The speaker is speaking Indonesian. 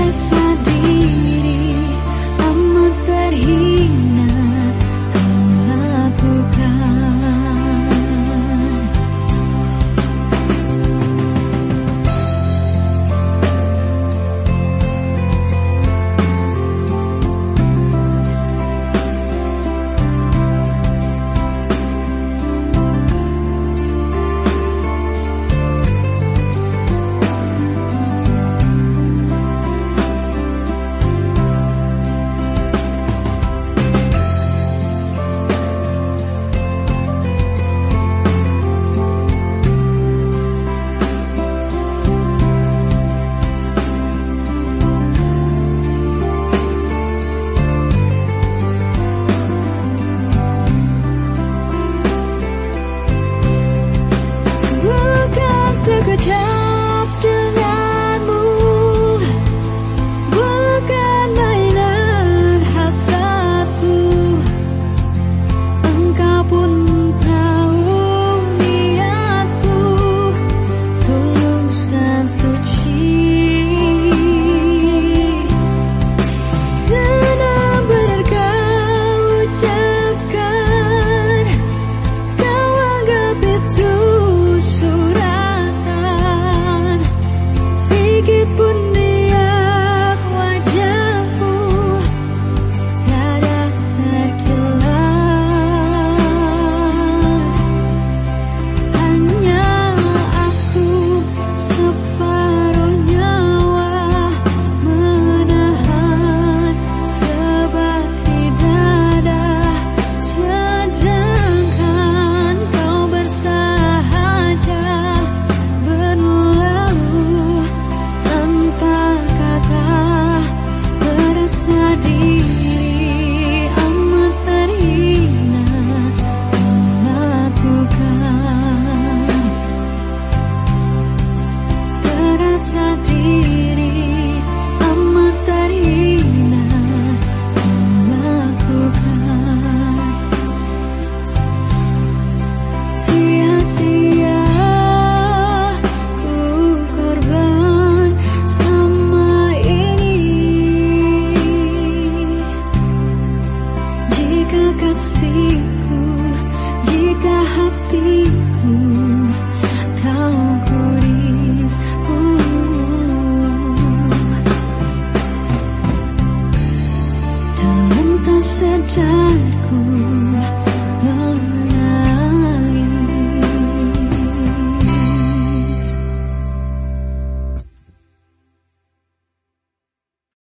Sekejap denganmu, bukan mainan hasratku. Engkau pun tahu niatku, tulus dan suci. Senang benar kau ucapkan, kau anggap itu suratan. Sedikit pun niat wajahmu tiada terkilat. Hanya aku separuh nyawa menahan sebab di dada, sedangkan kau bersahaja berlalu tanpa kata. Merasa diri amat terhina melakukan. Merasa diri amat terhina melakukan. Sia-sia ku korban selama ini. Jika kasihku, jika hatiku kau kuris, dalam tak sadarku